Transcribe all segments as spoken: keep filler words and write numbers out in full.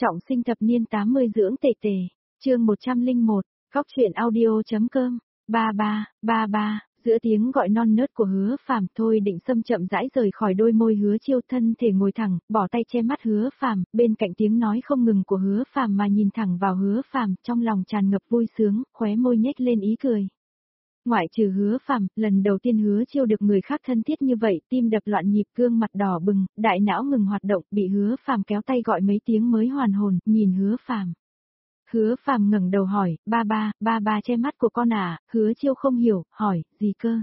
Trọng sinh thập niên tám mươi dưỡng tề tề, chương một trăm lẻ một, góc truyện audio.com, ba ba, ba ba, giữa tiếng gọi non nớt của Hứa Phàm, Thôi Định Sâm chậm rãi rời khỏi đôi môi Hứa Chiêu, thân thể ngồi thẳng, bỏ tay che mắt Hứa Phàm, bên cạnh tiếng nói không ngừng của Hứa Phàm mà nhìn thẳng vào Hứa Phàm, trong lòng tràn ngập vui sướng, khóe môi nhếch lên ý cười. Ngoại trừ Hứa Phàm, lần đầu tiên Hứa Chiêu được người khác thân thiết như vậy, tim đập loạn nhịp, gương mặt đỏ bừng, đại não ngừng hoạt động, bị Hứa Phàm kéo tay gọi mấy tiếng mới hoàn hồn, nhìn Hứa Phàm. Hứa Phàm ngẩng đầu hỏi, ba ba, ba ba che mắt của con à? Hứa Chiêu không hiểu, hỏi, gì cơ?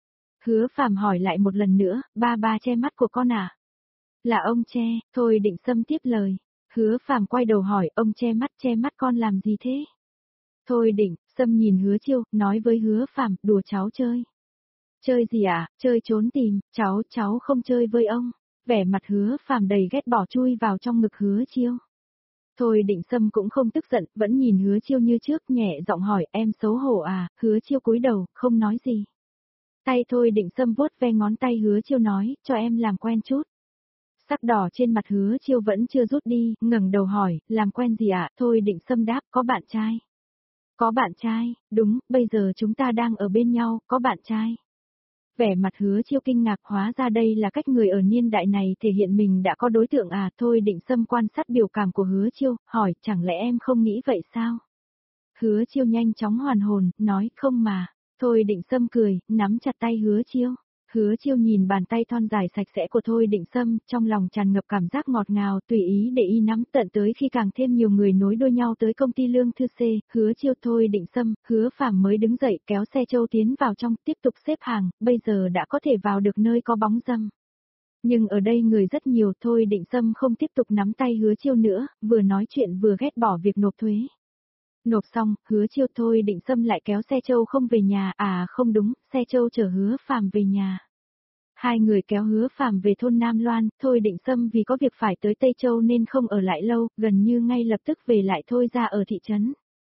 Hứa Phàm hỏi lại một lần nữa, ba ba che mắt của con à? Là ông che, Thôi Định Sâm tiếp lời. Hứa Phàm quay đầu hỏi, ông che mắt, che mắt con làm gì thế? Thôi Định Sâm nhìn Hứa Chiêu, nói với Hứa Phàm, đùa cháu chơi. Chơi gì à? Chơi trốn tìm, cháu, cháu không chơi với ông. Vẻ mặt Hứa Phàm đầy ghét bỏ, chui vào trong ngực Hứa Chiêu. Thôi Định Sâm cũng không tức giận, vẫn nhìn Hứa Chiêu như trước, nhẹ giọng hỏi, em xấu hổ à? Hứa Chiêu cúi đầu, không nói gì. Tay Thôi Định Sâm vuốt ve ngón tay Hứa Chiêu nói, cho em làm quen chút. Sắc đỏ trên mặt Hứa Chiêu vẫn chưa rút đi, ngẩng đầu hỏi, làm quen gì ạ? À? Thôi Định Sâm đáp, có bạn trai. Có bạn trai, đúng, bây giờ chúng ta đang ở bên nhau, có bạn trai. Vẻ mặt Hứa Chiêu kinh ngạc, hóa ra đây là cách người ở niên đại này thể hiện mình đã có đối tượng à? Thôi Định Sâm quan sát biểu cảm của Hứa Chiêu, hỏi, chẳng lẽ em không nghĩ vậy sao? Hứa Chiêu nhanh chóng hoàn hồn, nói, không mà. Thôi Định Sâm cười, nắm chặt tay Hứa Chiêu. Hứa Chiêu nhìn bàn tay thon dài sạch sẽ của Thôi Định Sâm, trong lòng tràn ngập cảm giác ngọt ngào, tùy ý để y nắm, tận tới khi càng thêm nhiều người nối đuôi nhau tới công ty lương thư C, Hứa Chiêu, Thôi Định Sâm, Hứa Phàm mới đứng dậy kéo xe châu tiến vào trong, tiếp tục xếp hàng, bây giờ đã có thể vào được nơi có bóng râm. Nhưng ở đây người rất nhiều, Thôi Định Sâm không tiếp tục nắm tay Hứa Chiêu nữa, vừa nói chuyện vừa ghét bỏ việc nộp thuế. Nộp xong, Hứa Chiêu, Thôi Định Sâm lại kéo xe châu không về nhà, à không đúng, xe châu chở Hứa Phàm về nhà. Hai người kéo Hứa Phàm về thôn Nam Loan, Thôi Định Sâm vì có việc phải tới Tây Châu nên không ở lại lâu, gần như ngay lập tức về lại Thôi ra ở thị trấn.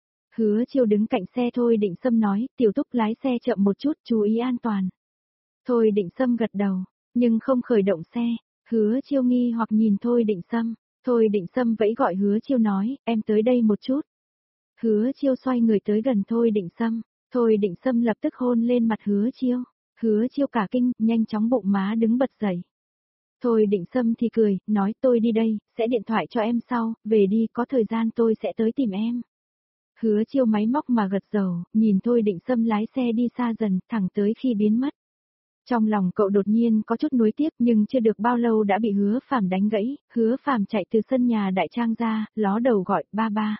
Hứa Chiêu đứng cạnh xe Thôi Định Sâm nói, Tiểu Túc lái xe chậm một chút, chú ý an toàn. Thôi Định Sâm gật đầu, nhưng không khởi động xe. Hứa Chiêu nghi hoặc nhìn Thôi Định Sâm, Thôi Định Sâm vẫy gọi Hứa Chiêu nói, em tới đây một chút. Hứa Chiêu xoay người tới gần Thôi Định Sâm, Thôi Định Sâm lập tức hôn lên mặt Hứa Chiêu. Hứa Chiêu cả kinh, nhanh chóng bụng má đứng bật dậy. Thôi Định Sâm thì cười, nói tôi đi đây, sẽ điện thoại cho em sau, về đi, có thời gian tôi sẽ tới tìm em. Hứa Chiêu máy móc mà gật đầu, nhìn Thôi Định Sâm lái xe đi xa dần, thẳng tới khi biến mất. Trong lòng cậu đột nhiên có chút nuối tiếc, nhưng chưa được bao lâu đã bị Hứa Phàm đánh gãy. Hứa Phàm chạy từ sân nhà đại trang ra, ló đầu gọi, ba ba.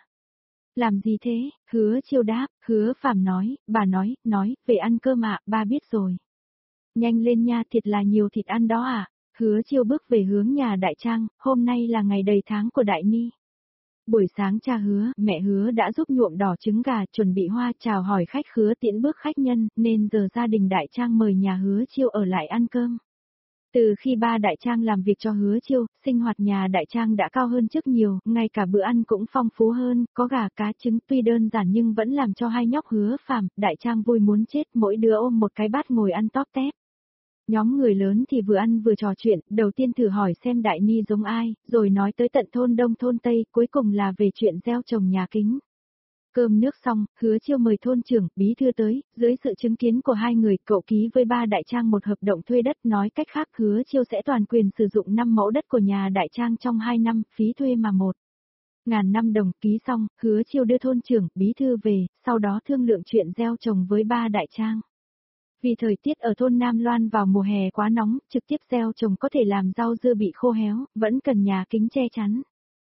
Làm gì thế? Hứa Chiêu đáp, Hứa Phàm nói, bà nói, nói, về ăn cơm ạ, ba biết rồi. Nhanh lên nha, thiệt là nhiều thịt ăn đó à? Hứa Chiêu bước về hướng nhà đại trang, hôm nay là ngày đầy tháng của đại ni. Buổi sáng cha Hứa, mẹ Hứa đã giúp nhuộm đỏ trứng gà, chuẩn bị hoa chào hỏi khách khứa tiễn bước khách nhân, nên giờ gia đình đại trang mời nhà Hứa Chiêu ở lại ăn cơm. Từ khi ba đại trang làm việc cho Hứa Chiêu, sinh hoạt nhà đại trang đã cao hơn trước nhiều, ngay cả bữa ăn cũng phong phú hơn, có gà cá trứng, tuy đơn giản nhưng vẫn làm cho hai nhóc Hứa Phàm, đại trang vui muốn chết, mỗi đứa ôm một cái bát ngồi ăn tóp tép. Nhóm người lớn thì vừa ăn vừa trò chuyện, đầu tiên thử hỏi xem đại ni giống ai, rồi nói tới tận thôn Đông thôn Tây, cuối cùng là về chuyện gieo trồng nhà kính. Cơm nước xong, Hứa Chiêu mời thôn trưởng, bí thư tới, dưới sự chứng kiến của hai người, cậu ký với ba đại trang một hợp đồng thuê đất, nói cách khác Hứa Chiêu sẽ toàn quyền sử dụng năm mẫu đất của nhà đại trang trong hai năm, phí thuê mà một ngàn năm đồng. Ký xong, Hứa Chiêu đưa thôn trưởng, bí thư về, sau đó thương lượng chuyện gieo trồng với ba đại trang. Vì thời tiết ở thôn Nam Loan vào mùa hè quá nóng, trực tiếp gieo trồng có thể làm rau dưa bị khô héo, vẫn cần nhà kính che chắn.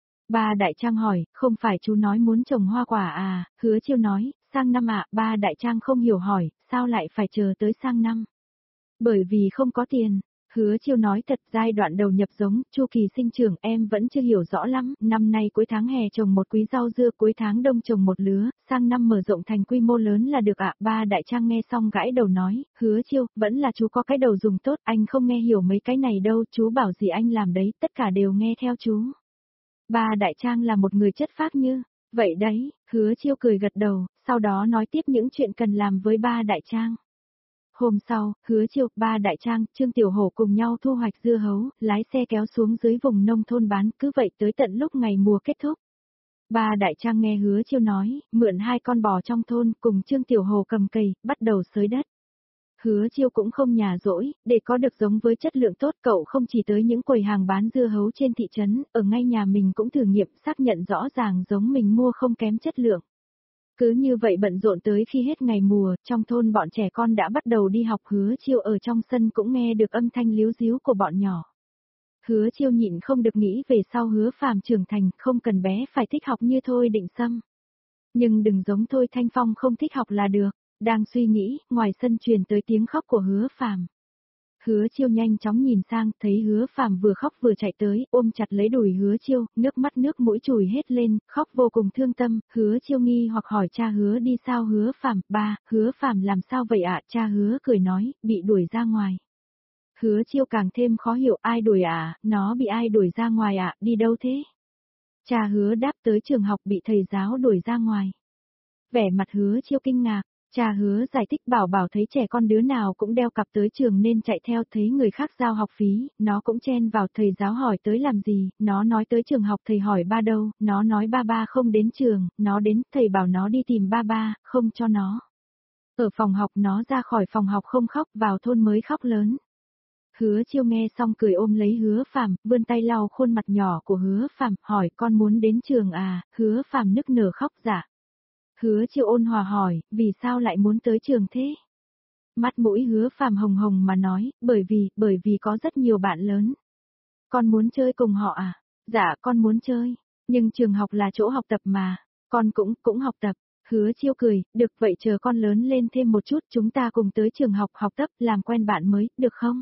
Ba đại trang hỏi, không phải chú nói muốn trồng hoa quả à? Hứa Chiêu nói, sang năm ạ. Ba đại trang không hiểu hỏi, sao lại phải chờ tới sang năm? Bởi vì không có tiền. Hứa Chiêu nói thật, giai đoạn đầu nhập giống, chu kỳ sinh trưởng em vẫn chưa hiểu rõ lắm, năm nay cuối tháng hè trồng một quý rau dưa, cuối tháng đông trồng một lứa, sang năm mở rộng thành quy mô lớn là được ạ. Ba đại trang nghe xong gãi đầu nói, Hứa Chiêu, vẫn là chú có cái đầu dùng tốt, anh không nghe hiểu mấy cái này đâu, chú bảo gì anh làm đấy, tất cả đều nghe theo chú. Ba đại trang là một người chất phác như, vậy đấy, Hứa Chiêu cười gật đầu, sau đó nói tiếp những chuyện cần làm với ba đại trang. Hôm sau, Hứa Chiêu, ba đại trang, Trương Tiểu Hổ cùng nhau thu hoạch dưa hấu, lái xe kéo xuống dưới vùng nông thôn bán, cứ vậy tới tận lúc ngày mùa kết thúc. Ba đại trang nghe Hứa Chiêu nói, mượn hai con bò trong thôn cùng Trương Tiểu Hồ cầm cày, bắt đầu xới đất. Hứa Chiêu cũng không nhả dỗi, để có được giống với chất lượng tốt cậu không chỉ tới những quầy hàng bán dưa hấu trên thị trấn, ở ngay nhà mình cũng thử nghiệm xác nhận rõ ràng giống mình mua không kém chất lượng. Cứ như vậy bận rộn tới khi hết ngày mùa, trong thôn bọn trẻ con đã bắt đầu đi học. Hứa Chiêu ở trong sân cũng nghe được âm thanh líu díu của bọn nhỏ. Hứa Chiêu nhịn không được nghĩ về sau Hứa Phàm trưởng thành, không cần bé phải thích học như Thôi Định Sâm. Nhưng đừng giống Thôi Thanh Phong không thích học là được. Đang suy nghĩ, ngoài sân truyền tới tiếng khóc của Hứa Phàm. Hứa Chiêu nhanh chóng nhìn sang, thấy Hứa Phàm vừa khóc vừa chạy tới, ôm chặt lấy đùi Hứa Chiêu, nước mắt nước mũi chùi hết lên, khóc vô cùng thương tâm. Hứa Chiêu nghi hoặc hỏi cha Hứa đi sao. Hứa Phàm, ba, Hứa Phàm làm sao vậy ạ? Cha Hứa cười nói, bị đuổi ra ngoài. Hứa Chiêu càng thêm khó hiểu, ai đuổi ạ? Nó bị ai đuổi ra ngoài ạ? Đi đâu thế? Cha Hứa đáp, tới trường học bị thầy giáo đuổi ra ngoài. Vẻ mặt Hứa Chiêu kinh ngạc. Cha Hứa giải thích, bảo bảo thấy trẻ con đứa nào cũng đeo cặp tới trường nên chạy theo, thấy người khác giao học phí, nó cũng chen vào. Thầy giáo hỏi tới làm gì, nó nói tới trường học. Thầy hỏi ba đâu, nó nói ba ba không đến trường, nó đến, thầy bảo nó đi tìm ba ba, không cho nó. Ở phòng học nó ra khỏi phòng học không khóc, vào thôn mới khóc lớn. Hứa Chiêu nghe xong cười ôm lấy Hứa Phàm, vươn tay lau khuôn mặt nhỏ của Hứa Phàm, hỏi con muốn đến trường à? Hứa Phàm nức nở khóc, dạ. Hứa Chiêu ôn hòa hỏi, vì sao lại muốn tới trường thế? Mắt mũi Hứa Phàm hồng hồng mà nói, bởi vì, bởi vì có rất nhiều bạn lớn. Con muốn chơi cùng họ à? Dạ con muốn chơi, nhưng trường học là chỗ học tập mà, con cũng, cũng học tập. Hứa Chiêu cười, được vậy chờ con lớn lên thêm một chút chúng ta cùng tới trường học học tập, làm quen bạn mới, được không?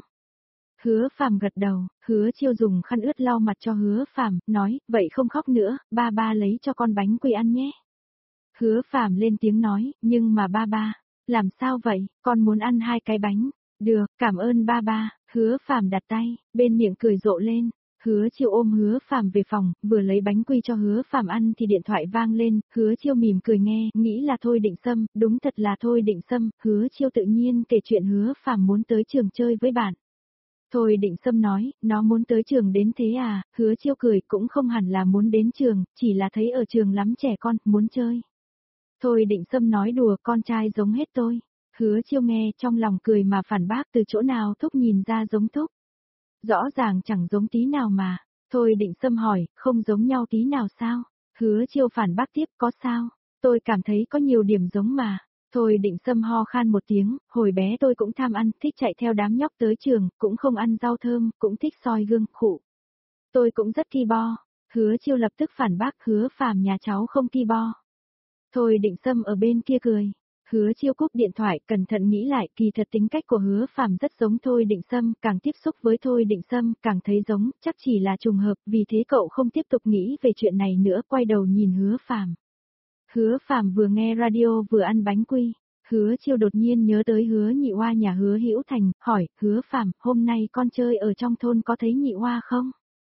Hứa Phàm gật đầu. Hứa Chiêu dùng khăn ướt lau mặt cho Hứa Phàm, nói, vậy không khóc nữa, ba ba lấy cho con bánh quy ăn nhé. Hứa Phàm lên tiếng nói, nhưng mà ba ba, làm sao vậy, con muốn ăn hai cái bánh. Được, cảm ơn ba ba. Hứa Phàm đặt tay, bên miệng cười rộ lên. Hứa Chiêu ôm Hứa Phàm về phòng, vừa lấy bánh quy cho Hứa Phàm ăn thì điện thoại vang lên. Hứa Chiêu mỉm cười nghe, nghĩ là Thôi Định Sâm, đúng thật là Thôi Định Sâm. Hứa Chiêu tự nhiên kể chuyện Hứa Phàm muốn tới trường chơi với bạn. Thôi Định Sâm nói, nó muốn tới trường đến thế à? Hứa Chiêu cười, cũng không hẳn là muốn đến trường, chỉ là thấy ở trường lắm trẻ con, muốn chơi. Thôi Định Sâm nói đùa, con trai giống hết tôi. Hứa Chiêu nghe trong lòng cười mà phản bác, từ chỗ nào Thúc nhìn ra giống Thúc. Rõ ràng chẳng giống tí nào mà. Thôi Định Sâm hỏi, không giống nhau tí nào sao? Hứa Chiêu phản bác tiếp, có sao? Tôi cảm thấy có nhiều điểm giống mà. Thôi Định Sâm ho khan một tiếng, hồi bé tôi cũng tham ăn, thích chạy theo đám nhóc tới trường, cũng không ăn rau thơm, cũng thích soi gương, khụ. Tôi cũng rất ki bo. Hứa Chiêu lập tức phản bác, Hứa Phàm nhà cháu không ki bo. Thôi Định Sâm ở bên kia cười. Hứa Chiêu cúp điện thoại, cẩn thận nghĩ lại, kỳ thật tính cách của Hứa Phàm rất giống Thôi Định Sâm, càng tiếp xúc với Thôi Định Sâm, càng thấy giống, chắc chỉ là trùng hợp, vì thế cậu không tiếp tục nghĩ về chuyện này nữa, quay đầu nhìn Hứa Phàm. Hứa Phàm vừa nghe radio vừa ăn bánh quy. Hứa Chiêu đột nhiên nhớ tới Hứa Nhị Oa nhà Hứa Hữu Thành, hỏi, Hứa Phàm, hôm nay con chơi ở trong thôn có thấy Nhị Oa không?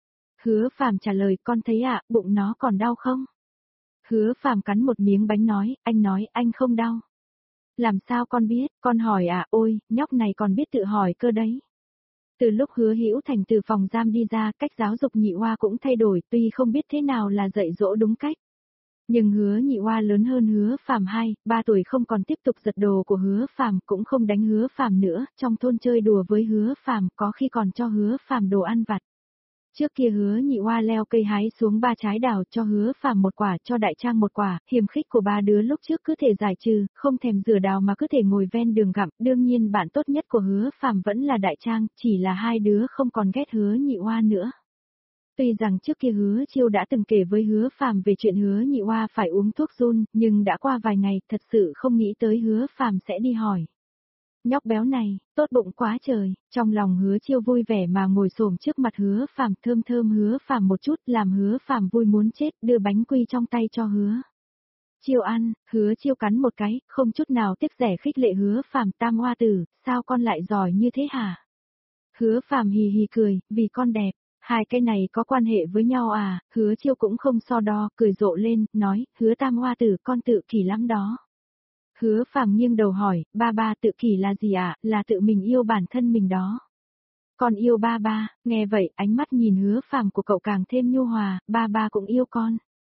Hứa Phàm trả lời, con thấy ạ, bụng nó còn đau không? Hứa Phàm cắn một miếng bánh nói, anh nói, anh không đau. Làm sao con biết, con hỏi à, ôi, nhóc này còn biết tự hỏi cơ đấy. Từ lúc Hứa Hữu Thành từ phòng giam đi ra, cách giáo dục Nhị Oa cũng thay đổi, tuy không biết thế nào là dạy dỗ đúng cách. Nhưng Hứa Nhị Oa lớn hơn Hứa Phàm hai, ba tuổi, không còn tiếp tục giật đồ của Hứa Phàm, cũng không đánh Hứa Phàm nữa, trong thôn chơi đùa với Hứa Phàm, có khi còn cho Hứa Phàm đồ ăn vặt. Trước kia Hứa Nhị Oa leo cây hái xuống ba trái đào, cho Hứa Phàm một quả, cho Đại Trang một quả, hiềm khích của ba đứa lúc trước cứ thể giải trừ, không thèm rửa đào mà cứ thể ngồi ven đường gặm, đương nhiên bạn tốt nhất của Hứa Phàm vẫn là Đại Trang, chỉ là hai đứa không còn ghét Hứa Nhị Oa nữa. Tuy rằng trước kia Hứa Chiêu đã từng kể với Hứa Phàm về chuyện Hứa Nhị Oa phải uống thuốc run, nhưng đã qua vài ngày, thật sự không nghĩ tới Hứa Phàm sẽ đi hỏi. Nhóc béo này, tốt bụng quá trời, trong lòng Hứa Chiêu vui vẻ mà ngồi xổm trước mặt Hứa Phàm, thơm thơm Hứa Phàm một chút, làm Hứa Phàm vui muốn chết, đưa bánh quy trong tay cho Hứa Chiêu ăn. Hứa Chiêu cắn một cái, không chút nào tiếc rẻ khích lệ Hứa Phàm, tam hoa tử, sao con lại giỏi như thế hả? Hứa Phàm hì hì cười, vì con đẹp. Hai cái này có quan hệ với nhau à? Hứa Chiêu cũng không so đo, cười rộ lên, nói, Hứa tam hoa tử, con tự kỷ lắm đó. Hứa Phàm nghiêng đầu hỏi, ba ba, tự kỷ là gì ạ? À? Là tự mình yêu bản thân mình đó. Con yêu ba ba. Nghe vậy, ánh mắt nhìn Hứa Phàm của cậu càng thêm nhu hòa, ba ba cũng yêu con.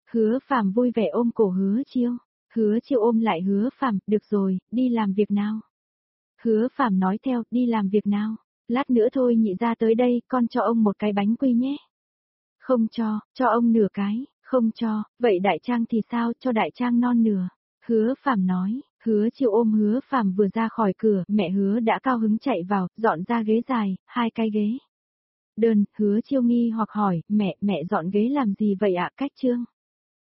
Hứa Phàm vui vẻ ôm cổ Hứa Chiêu. Hứa Chiêu ôm lại Hứa Phàm, được rồi, đi làm việc nào. Hứa Phàm nói theo, đi làm việc nào. Lát nữa thôi nhị ra tới đây, con cho ông một cái bánh quy nhé. Không cho, cho ông nửa cái, không cho, vậy Đại Trang thì sao, cho Đại Trang non nửa. Hứa Phàm nói, Hứa Chiêu ôm Hứa Phàm vừa ra khỏi cửa, mẹ Hứa đã cao hứng chạy vào, dọn ra ghế dài, hai cái ghế. Đơn, Hứa Chiêu nghi hoặc hỏi, mẹ, mẹ dọn ghế làm gì vậy ạ, Cách Trương?